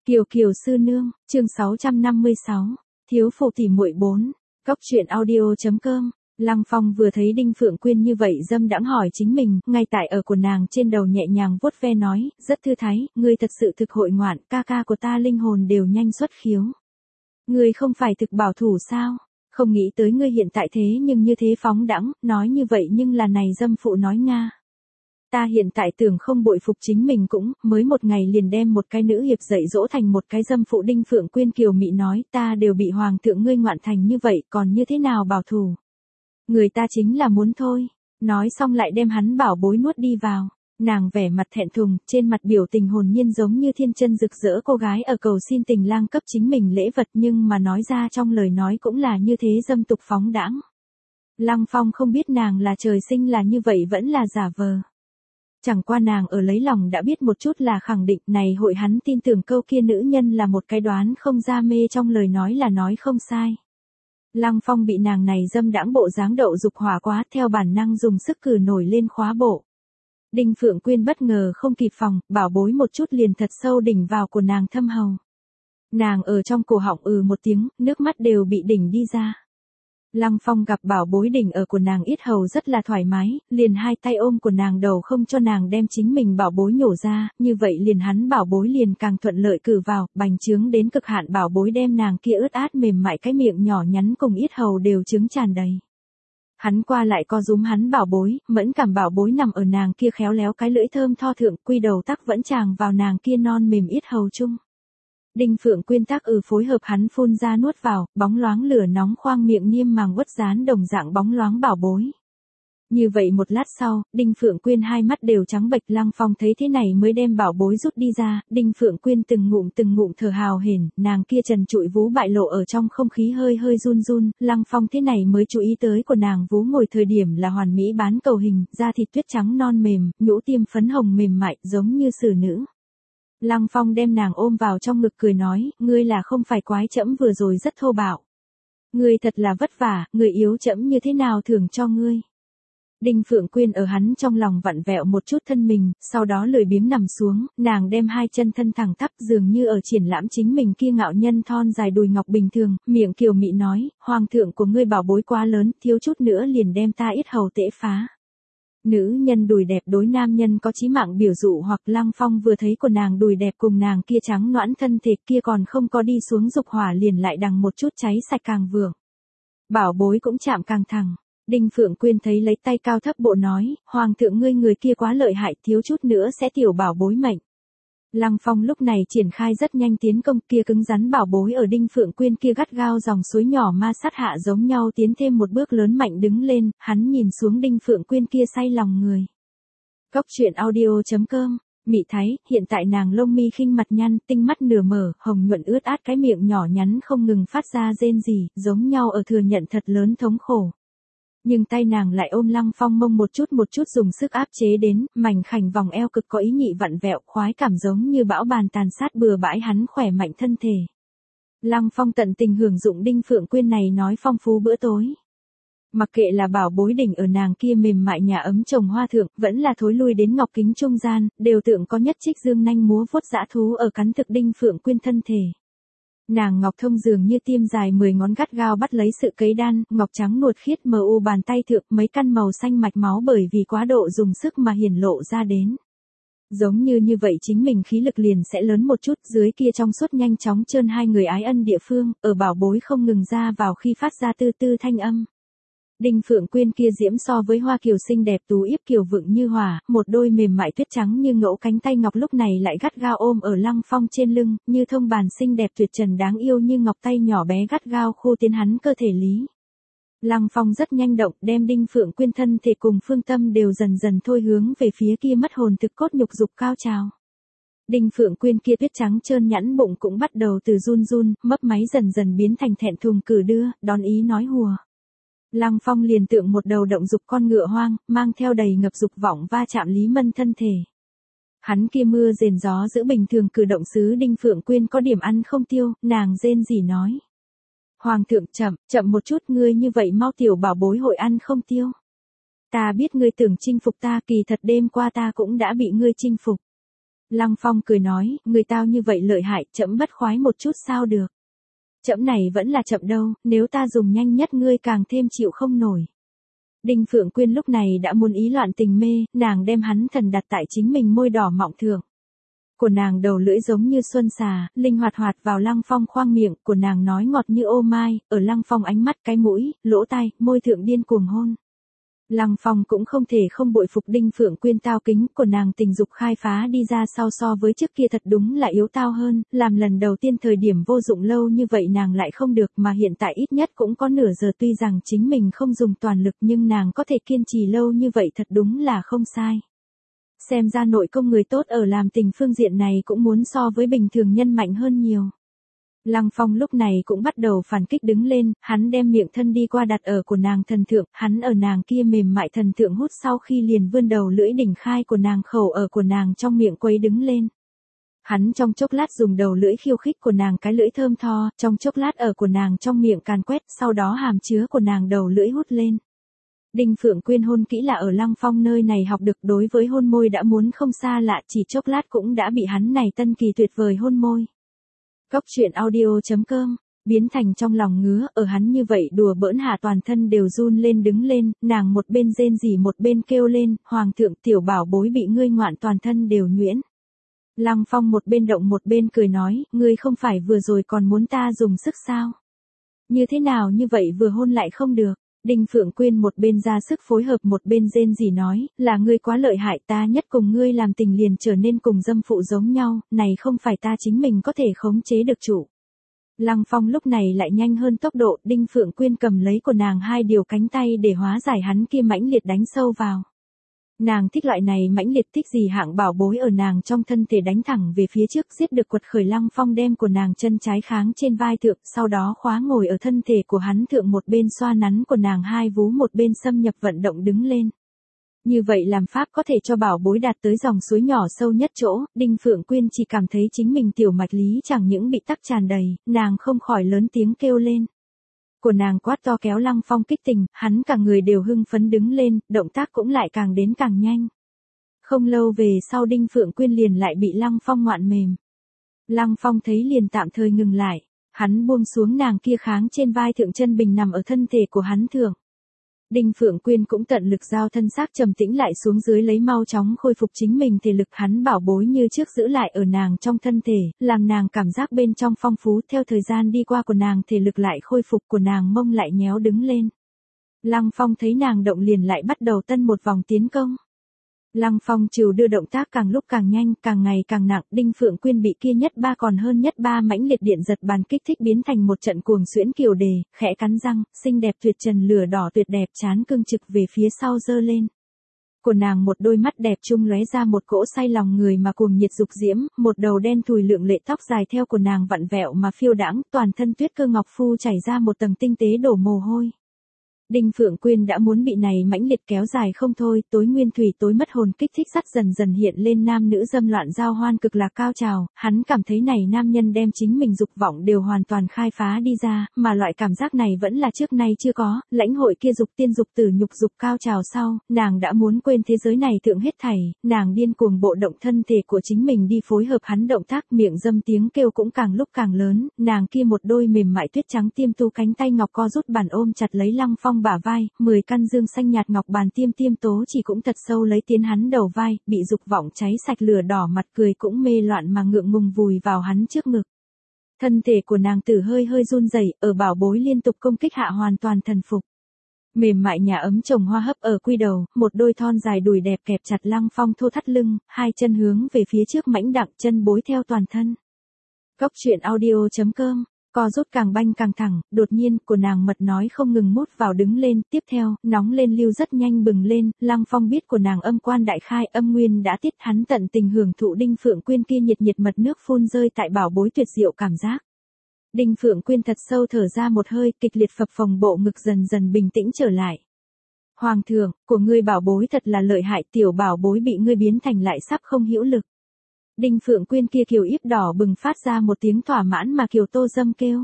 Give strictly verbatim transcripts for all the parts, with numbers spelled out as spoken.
Kiều Kiều sư nương, chương sáu trăm năm mươi sáu, thiếu phụ tỉ muội bốn, Cốc truyện audio.com. Lăng Phong vừa thấy Đinh Phượng Quyên như vậy dâm đãng hỏi chính mình, ngay tại ở của nàng trên đầu nhẹ nhàng vuốt ve nói, rất thư thái, ngươi thật sự thực hội ngoạn, ca ca của ta linh hồn đều nhanh xuất khiếu. Ngươi không phải thực bảo thủ sao? Không nghĩ tới ngươi hiện tại thế nhưng như thế phóng đãng, nói như vậy nhưng là này dâm phụ nói Nga. Ta hiện tại tưởng không bội phục chính mình cũng, mới một ngày liền đem một cái nữ hiệp dạy dỗ thành một cái dâm phụ. Đinh Phượng Quyên kiều mị nói, ta đều bị hoàng thượng ngươi ngoạn thành như vậy, còn như thế nào bảo thủ? Người ta chính là muốn thôi. Nói xong lại đem hắn bảo bối nuốt đi vào. Nàng vẻ mặt thẹn thùng, trên mặt biểu tình hồn nhiên giống như thiên chân rực rỡ cô gái ở cầu xin tình lang cấp chính mình lễ vật, nhưng mà nói ra trong lời nói cũng là như thế dâm tục phóng đãng. Lăng Phong không biết nàng là trời sinh là như vậy vẫn là giả vờ. Chẳng qua nàng ở lấy lòng đã biết một chút là khẳng định này hội hắn tin tưởng câu kia nữ nhân là một cái đoán không ra mê trong lời nói là nói không sai. Lăng Phong bị nàng này dâm đãng bộ dáng đậu dục hỏa quá, theo bản năng dùng sức cử nổi lên khóa bộ. Đinh Phượng Quyên bất ngờ không kịp phòng, bảo bối một chút liền thật sâu đỉnh vào của nàng thâm hầu. Nàng ở trong cổ họng ừ một tiếng, nước mắt đều bị đỉnh đi ra. Lăng Phong gặp bảo bối đỉnh ở của nàng yết hầu rất là thoải mái, liền hai tay ôm của nàng đầu không cho nàng đem chính mình bảo bối nhổ ra, như vậy liền hắn bảo bối liền càng thuận lợi cử vào, bành trướng đến cực hạn. Bảo bối đem nàng kia ướt át mềm mại cái miệng nhỏ nhắn cùng yết hầu đều trứng tràn đầy. Hắn qua lại co rúm hắn bảo bối, mẫn cảm bảo bối nằm ở nàng kia khéo léo cái lưỡi thơm tho thượng, quy đầu tắc vẫn tràng vào nàng kia non mềm yết hầu chung. Đinh Phượng Quyên tác ừ phối hợp hắn phun ra nuốt vào, bóng loáng lửa nóng khoang miệng niêm màng uất dán đồng dạng bóng loáng bảo bối. Như vậy một lát sau, Đinh Phượng Quyên hai mắt đều trắng bệch. Lăng Phong thấy thế này mới đem bảo bối rút đi ra, Đinh Phượng Quyên từng ngụm từng ngụm thở hào hển, nàng kia trần trụi vú bại lộ ở trong không khí hơi hơi run run. Lăng Phong thế này mới chú ý tới của nàng vú ngồi thời điểm là hoàn mỹ bán cầu hình, da thịt tuyết trắng non mềm, nhũ tiêm phấn hồng mềm mại giống như xử nữ. Lăng Phong đem nàng ôm vào trong ngực cười nói, ngươi là không phải quái trẫm vừa rồi rất thô bạo. Ngươi thật là vất vả, người yếu trẫm như thế nào thưởng cho ngươi. Đinh Phượng Quyên ở hắn trong lòng vặn vẹo một chút thân mình, sau đó lười biếng nằm xuống, nàng đem hai chân thân thẳng tắp dường như ở triển lãm chính mình kia ngạo nhân thon dài đùi ngọc bình thường, miệng kiều mị nói, hoàng thượng của ngươi bảo bối quá lớn, thiếu chút nữa liền đem ta yết hầu tễ phá. Nữ nhân đùi đẹp đối nam nhân có chí mạng biểu dụ hoặc. Lăng Phong vừa thấy của nàng đùi đẹp cùng nàng kia trắng noãn thân thể kia còn không có đi xuống dục hỏa liền lại đằng một chút cháy sạch càng vượng. Bảo bối cũng chạm càng thẳng. Đinh Phượng Quyên thấy lấy tay cao thấp bộ nói, hoàng thượng ngươi người kia quá lợi hại, thiếu chút nữa sẽ tiểu bảo bối mệnh. Lăng Phong lúc này triển khai rất nhanh tiến công, kia cứng rắn bảo bối ở Đinh Phượng Quyên kia gắt gao dòng suối nhỏ ma sát hạ giống nhau tiến thêm một bước lớn mạnh đứng lên, hắn nhìn xuống Đinh Phượng Quyên kia say lòng người. Cốc truyện audio.com, Mị Thái, hiện tại nàng lông mi khinh mặt nhăn, tinh mắt nửa mở, hồng nhuận ướt át cái miệng nhỏ nhắn không ngừng phát ra rên rỉ, giống nhau ở thừa nhận thật lớn thống khổ. Nhưng tay nàng lại ôm Lăng Phong mông một chút một chút dùng sức áp chế đến, mảnh khảnh vòng eo cực có ý nhị vặn vẹo, khoái cảm giống như bão bàn tàn sát bừa bãi hắn khỏe mạnh thân thể. Lăng Phong tận tình hưởng dụng Đinh Phượng Quyên này nói phong phú bữa tối. Mặc kệ là bảo bối đỉnh ở nàng kia mềm mại nhà ấm trồng hoa thượng, vẫn là thối lui đến ngọc kính trung gian, đều tượng có nhất trích dương nanh múa vuốt dã thú ở cắn thực Đinh Phượng Quyên thân thể. Nàng ngọc thông dường như tiêm dài mười ngón gắt gao bắt lấy sự cấy đan, ngọc trắng nuột khiết mờ u bàn tay thượng mấy căn màu xanh mạch máu bởi vì quá độ dùng sức mà hiển lộ ra đến. Giống như như vậy chính mình khí lực liền sẽ lớn một chút, dưới kia trong suốt nhanh chóng trơn hai người ái ân địa phương, ở bảo bối không ngừng ra vào khi phát ra tư tư thanh âm. Đinh Phượng Quyên kia diễm so với hoa kiều xinh đẹp tú yếp kiều vượng như hỏa, một đôi mềm mại tuyết trắng như ngẫu cánh tay ngọc lúc này lại gắt gao ôm ở Lăng Phong trên lưng, như thông bàn xinh đẹp tuyệt trần đáng yêu như ngọc tay nhỏ bé gắt gao khu tiến hắn cơ thể lý. Lăng Phong rất nhanh động, đem Đinh Phượng Quyên thân thể cùng phương tâm đều dần dần thôi hướng về phía kia mất hồn thực cốt nhục dục cao trào. Đinh Phượng Quyên kia tuyết trắng trơn nhẵn bụng cũng bắt đầu từ run run, mấp máy dần dần biến thành thẹn thùng cử đưa, đón ý nói hùa. Lăng Phong liền tượng một đầu động dục con ngựa hoang, mang theo đầy ngập dục vọng va chạm Lý Mân thân thể. Hắn kia mưa rền gió giữ bình thường cử động sứ Đinh Phượng Quyên có điểm ăn không tiêu, nàng rên rỉ nói. Hoàng thượng chậm, chậm một chút, ngươi như vậy mau tiểu bảo bối hội ăn không tiêu. Ta biết ngươi tưởng chinh phục ta, kỳ thật đêm qua ta cũng đã bị ngươi chinh phục. Lăng Phong cười nói, người tao như vậy lợi hại, trẫm bất khoái một chút sao được. Trẫm này vẫn là chậm đâu, nếu ta dùng nhanh nhất ngươi càng thêm chịu không nổi. Đinh Phượng Quyên lúc này đã muốn ý loạn tình mê, nàng đem hắn thần đặt tại chính mình môi đỏ mọng thượng. Của nàng đầu lưỡi giống như xuân xà, linh hoạt hoạt vào Lăng Phong khoang miệng, của nàng nói ngọt như ô mai, ở Lăng Phong ánh mắt, cái mũi, lỗ tai, môi thượng điên cuồng hôn. Lăng Phong cũng không thể không bội phục Đinh Phượng Quyên tao kính, của nàng tình dục khai phá đi ra sau so với trước kia thật đúng là yếu tao hơn, làm lần đầu tiên thời điểm vô dụng lâu như vậy nàng lại không được, mà hiện tại ít nhất cũng có nửa giờ, tuy rằng chính mình không dùng toàn lực nhưng nàng có thể kiên trì lâu như vậy thật đúng là không sai. Xem ra nội công người tốt ở làm tình phương diện này cũng muốn so với bình thường nhân mạnh hơn nhiều. Lăng Phong lúc này cũng bắt đầu phản kích đứng lên, hắn đem miệng thân đi qua đặt ở của nàng thần thượng, hắn ở nàng kia mềm mại thần thượng hút sau khi liền vươn đầu lưỡi đỉnh khai của nàng khẩu ở của nàng trong miệng quấy đứng lên. Hắn trong chốc lát dùng đầu lưỡi khiêu khích của nàng cái lưỡi thơm tho, trong chốc lát ở của nàng trong miệng càn quét, sau đó hàm chứa của nàng đầu lưỡi hút lên. Đinh Phượng Quyên hôn kỹ là ở Lăng Phong nơi này học được, đối với hôn môi đã muốn không xa lạ, chỉ chốc lát cũng đã bị hắn này tân kỳ tuyệt vời hôn môi. Cốc truyện audio chấm com, biến thành trong lòng ngứa, ở hắn như vậy đùa bỡn hạ toàn thân đều run lên đứng lên, nàng một bên rên rỉ một bên kêu lên, hoàng thượng tiểu bảo bối bị ngươi ngoạn toàn thân đều nhuyễn. Lăng Phong một bên động một bên cười nói, ngươi không phải vừa rồi còn muốn ta dùng sức sao? Như thế nào như vậy vừa hôn lại không được? Đinh Phượng Quyên một bên ra sức phối hợp một bên rên rỉ nói, là ngươi quá lợi hại, ta nhất cùng ngươi làm tình liền trở nên cùng dâm phụ giống nhau, này không phải ta chính mình có thể khống chế được chủ. Lăng Phong lúc này lại nhanh hơn tốc độ, Đinh Phượng Quyên cầm lấy của nàng hai điều cánh tay để hóa giải hắn kia mãnh liệt đánh sâu vào. Nàng thích loại này mãnh liệt, thích gì hạng bảo bối ở nàng trong thân thể đánh thẳng về phía trước, giết được quật khởi. Lăng Phong đem của nàng chân trái kháng trên vai thượng, sau đó khóa ngồi ở thân thể của hắn thượng, một bên xoa nắn của nàng hai vú một bên xâm nhập vận động đứng lên. Như vậy làm pháp có thể cho bảo bối đạt tới dòng suối nhỏ sâu nhất chỗ, Đinh Phượng Quyên chỉ cảm thấy chính mình tiểu mạch lý chẳng những bị tắc tràn đầy, nàng không khỏi lớn tiếng kêu lên. Của nàng quát to kéo Lăng Phong kích tình, hắn cả người đều hưng phấn đứng lên, động tác cũng lại càng đến càng nhanh. Không lâu về sau Đinh Phượng Quyên liền lại bị Lăng Phong ngoạn mềm. Lăng Phong thấy liền tạm thời ngừng lại, hắn buông xuống nàng kia kháng trên vai thượng, chân bình nằm ở thân thể của hắn thượng. Đinh Phượng Quyên cũng tận lực giao thân xác trầm tĩnh lại xuống dưới, lấy mau chóng khôi phục chính mình thể lực, hắn bảo bối như trước giữ lại ở nàng trong thân thể, làm nàng cảm giác bên trong phong phú. Theo thời gian đi qua của nàng thể lực lại khôi phục, của nàng mông lại nhéo đứng lên. Lăng Phong thấy nàng động liền lại bắt đầu tân một vòng tiến công. Lăng Phong trừ đưa động tác càng lúc càng nhanh, càng ngày càng nặng, Đinh Phượng Quyên bị kia nhất ba còn hơn nhất ba mãnh liệt điện giật bàn kích thích biến thành một trận cuồng xuyễn kiều đề, khẽ cắn răng, xinh đẹp tuyệt trần lửa đỏ tuyệt đẹp chán cương trực về phía sau giơ lên. Của nàng một đôi mắt đẹp trung lóe ra một cỗ say lòng người mà cuồng nhiệt dục diễm, một đầu đen thùi lượng lệ tóc dài theo của nàng vặn vẹo mà phiêu đãng, toàn thân tuyết cơ ngọc phu chảy ra một tầng tinh tế đổ mồ hôi. Đinh Phượng Quyên đã muốn bị này mãnh liệt kéo dài không thôi, tối nguyên thủy tối mất hồn kích thích sắt dần dần hiện lên nam nữ dâm loạn giao hoan cực lạc cao trào, hắn cảm thấy này nam nhân đem chính mình dục vọng đều hoàn toàn khai phá đi ra, mà loại cảm giác này vẫn là trước nay chưa có, lãnh hội kia dục tiên dục tử nhục dục cao trào sau, nàng đã muốn quên thế giới này thượng hết thảy, nàng điên cuồng bộ động thân thể của chính mình đi phối hợp hắn động tác, miệng dâm tiếng kêu cũng càng lúc càng lớn, nàng kia một đôi mềm mại tuyết trắng tiêm tu cánh tay ngọc co rút bàn ôm chặt lấy Lăng Phong bả vai, mười căn dương xanh nhạt ngọc bàn tiêm tiêm tố chỉ cũng thật sâu lấy tiến hắn đầu vai, bị dục vọng cháy sạch lửa đỏ mặt cười cũng mê loạn mà ngượng ngùng vùi vào hắn trước ngực. Thân thể của nàng tử hơi hơi run rẩy, ở bảo bối liên tục công kích hạ hoàn toàn thần phục. Mềm mại nhà ấm trồng hoa hấp ở quy đầu, một đôi thon dài đùi đẹp kẹp chặt Lăng Phong thô thắt lưng, hai chân hướng về phía trước mãnh đặng, chân bối theo toàn thân. Cốc truyện audio chấm com, co rút càng banh càng thẳng, đột nhiên, của nàng mật nói không ngừng mút vào đứng lên, tiếp theo, nóng lên lưu rất nhanh bừng lên, Lăng Phong biết của nàng âm quan đại khai, âm nguyên đã tiết, hắn tận tình hưởng thụ Đinh Phượng Quyên kia nhiệt nhiệt mật nước phun rơi tại bảo bối tuyệt diệu cảm giác. Đinh Phượng Quyên thật sâu thở ra một hơi, kịch liệt phập phồng bộ ngực dần dần bình tĩnh trở lại. Hoàng thượng, của ngươi bảo bối thật là lợi hại, tiểu bảo bối bị ngươi biến thành lại sắp không hữu lực. Đinh Phượng Quyên kia kiều yếp đỏ bừng phát ra một tiếng thỏa mãn mà kiều tô dâm kêu.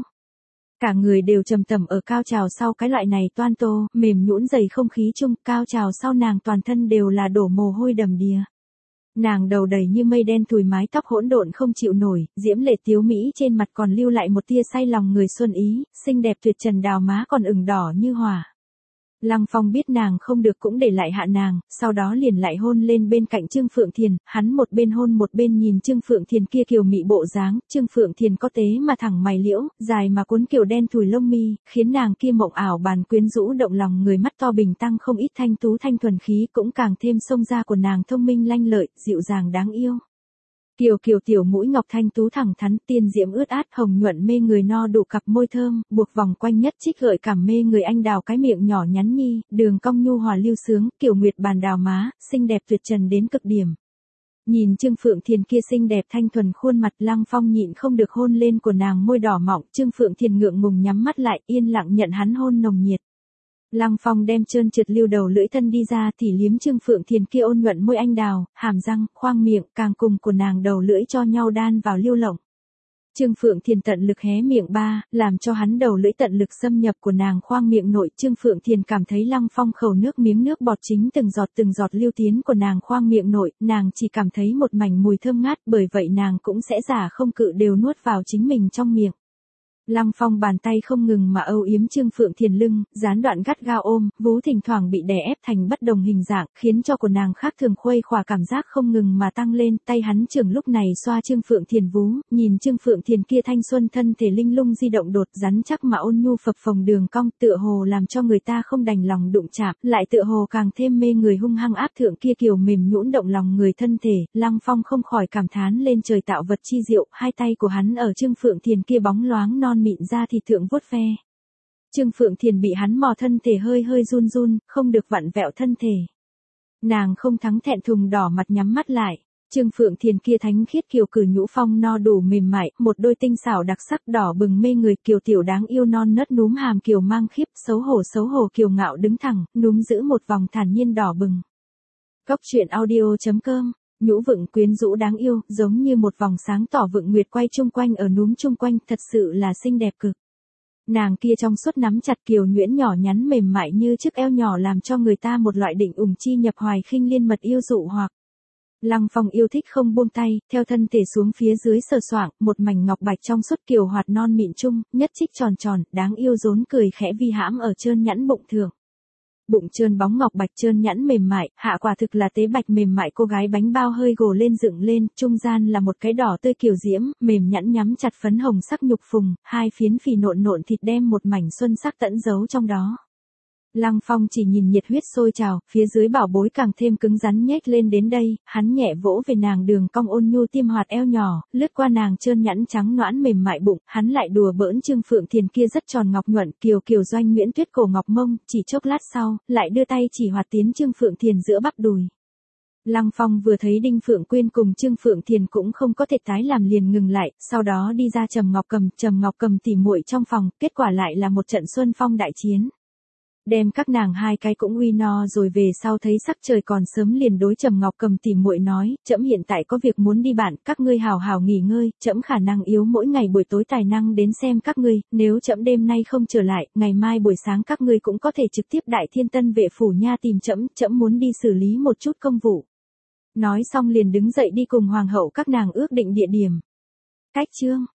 Cả người đều trầm tầm ở cao trào sau cái loại này toan tô, mềm nhũn dày không khí chung, cao trào sau nàng toàn thân đều là đổ mồ hôi đầm đìa. Nàng đầu đầy như mây đen thùi mái tóc hỗn độn không chịu nổi, diễm lệ tiếu mỹ trên mặt còn lưu lại một tia say lòng người xuân ý, xinh đẹp tuyệt trần đào má còn ửng đỏ như hỏa. Lăng Phong biết nàng không được cũng để lại hạ nàng, sau đó liền lại hôn lên bên cạnh Trương Phượng Thiền, hắn một bên hôn một bên nhìn Trương Phượng Thiền kia kiều mị bộ dáng, Trương Phượng Thiền có tế mà thẳng mày liễu, dài mà cuốn kiểu đen thùi lông mi, khiến nàng kia mộng ảo bàn quyến rũ động lòng người, mắt to bình tăng không ít thanh tú thanh thuần khí cũng càng thêm xông ra của nàng thông minh lanh lợi, dịu dàng đáng yêu. Kiều kiều tiểu mũi ngọc thanh tú thẳng thắn, tiên diễm ướt át hồng nhuận mê người no đủ cặp môi thơm, buộc vòng quanh nhất trích gợi cảm mê người anh đào cái miệng nhỏ nhắn nhi, đường cong nhu hòa lưu sướng, kiều nguyệt bàn đào má, xinh đẹp tuyệt trần đến cực điểm. Nhìn Trương Phượng Thiền kia xinh đẹp thanh thuần khuôn mặt, Lăng Phong nhịn không được hôn lên của nàng môi đỏ mọng, Trương Phượng Thiền ngượng ngùng nhắm mắt lại, yên lặng nhận hắn hôn nồng nhiệt. Lăng Phong đem trơn trượt lưu đầu lưỡi thân đi ra thì liếm Trương Phượng Thiền kia ôn nhuận môi anh đào, hàm răng, khoang miệng, càng cùng của nàng đầu lưỡi cho nhau đan vào lưu lộng. Trương Phượng Thiền tận lực hé miệng ba, làm cho hắn đầu lưỡi tận lực xâm nhập của nàng khoang miệng nội. Trương Phượng Thiền cảm thấy Lăng Phong khẩu nước miếng nước bọt chính từng giọt từng giọt lưu tiến của nàng khoang miệng nội, nàng chỉ cảm thấy một mảnh mùi thơm ngát, bởi vậy nàng cũng sẽ giả không cự đều nuốt vào chính mình trong miệng. Lăng Phong bàn tay không ngừng mà âu yếm Trương Phượng Thiền lưng, gián đoạn gắt gao ôm, vú thỉnh thoảng bị đè ép thành bất đồng hình dạng, khiến cho của nàng khác thường khuây khỏa cảm giác không ngừng mà tăng lên. Tay hắn trưởng lúc này xoa Trương Phượng Thiền vú, nhìn Trương Phượng Thiền kia thanh xuân thân thể linh lung di động đột rắn chắc mà ôn nhu phập phồng đường cong, tựa hồ làm cho người ta không đành lòng đụng chạm, lại tựa hồ càng thêm mê người hung hăng áp thượng kia kiều mềm nhũn động lòng người thân thể. Lăng Phong không khỏi cảm thán lên trời tạo vật chi diệu, hai tay của hắn ở Trương Phượng Thiền kia bóng loáng non mịn ra thì thượng vuốt ve. Trương Phượng Thiền bị hắn mò thân thể hơi hơi run run, không được vặn vẹo thân thể. Nàng không thắng thẹn thùng đỏ mặt nhắm mắt lại. Trương Phượng Thiền kia thánh khiết kiều cử nhũ phong no đủ mềm mại, một đôi tinh xảo đặc sắc đỏ bừng mê người, kiều tiểu đáng yêu non nớt núm hàm kiều mang khiếp, xấu hổ xấu hổ kiều ngạo đứng thẳng, núm giữ một vòng thản nhiên đỏ bừng. Góc truyện audio chấm com. Nhũ vựng quyến rũ đáng yêu, giống như một vòng sáng tỏ vựng nguyệt quay chung quanh ở núm chung quanh, thật sự là xinh đẹp cực. Nàng kia trong suốt nắm chặt kiều nhuyễn nhỏ nhắn mềm mại như chiếc eo nhỏ, làm cho người ta một loại định ủng chi nhập hoài khinh liên mật yêu dụ hoặc. Lăng Phong yêu thích không buông tay, theo thân thể xuống phía dưới sờ soạng, một mảnh ngọc bạch trong suốt kiều hoạt non mịn chung, nhất trích tròn tròn, đáng yêu rốn cười khẽ vi hãm ở trơn nhẵn bụng thượng. Bụng trơn bóng ngọc bạch trơn nhẵn mềm mại, hạ quả thực là tế bạch mềm mại, cô gái bánh bao hơi gồ lên dựng lên, trung gian là một cái đỏ tươi kiều diễm, mềm nhẵn nhắm chặt phấn hồng sắc nhục phùng, hai phiến phì nộn nộn thịt đem một mảnh xuân sắc tẫn giấu trong đó. Lăng Phong chỉ nhìn nhiệt huyết sôi trào, phía dưới bảo bối càng thêm cứng rắn nhếch lên đến đây, hắn nhẹ vỗ về nàng đường cong ôn nhu tiêm hoạt eo nhỏ, lướt qua nàng trơn nhẵn trắng nõn mềm mại bụng, hắn lại đùa bỡn Trương Phượng Thiền kia rất tròn ngọc nhuận, kiều kiều doanh nguyễn tuyết cổ ngọc mông, chỉ chốc lát sau, lại đưa tay chỉ hoạt tiến Trương Phượng Thiền giữa bắp đùi. Lăng Phong vừa thấy Đinh Phượng Quyên cùng Trương Phượng Thiền cũng không có thể tái làm liền ngừng lại, sau đó đi ra Trầm Ngọc Cầm, Trầm Ngọc Cầm tỉ muội trong phòng, kết quả lại là một trận xuân phong đại chiến. Đem các nàng hai cái cũng uy no rồi về sau thấy sắc trời còn sớm liền đối Trầm Ngọc Cầm tỉ muội nói, trẫm hiện tại có việc muốn đi bạn, các ngươi hào hào nghỉ ngơi, trẫm khả năng yếu mỗi ngày buổi tối tài năng đến xem các ngươi, nếu trẫm đêm nay không trở lại, ngày mai buổi sáng các ngươi cũng có thể trực tiếp Đại Thiên Tân vệ phủ nha tìm trẫm, trẫm muốn đi xử lý một chút công vụ. Nói xong liền đứng dậy đi cùng hoàng hậu các nàng ước định địa điểm. Cách chương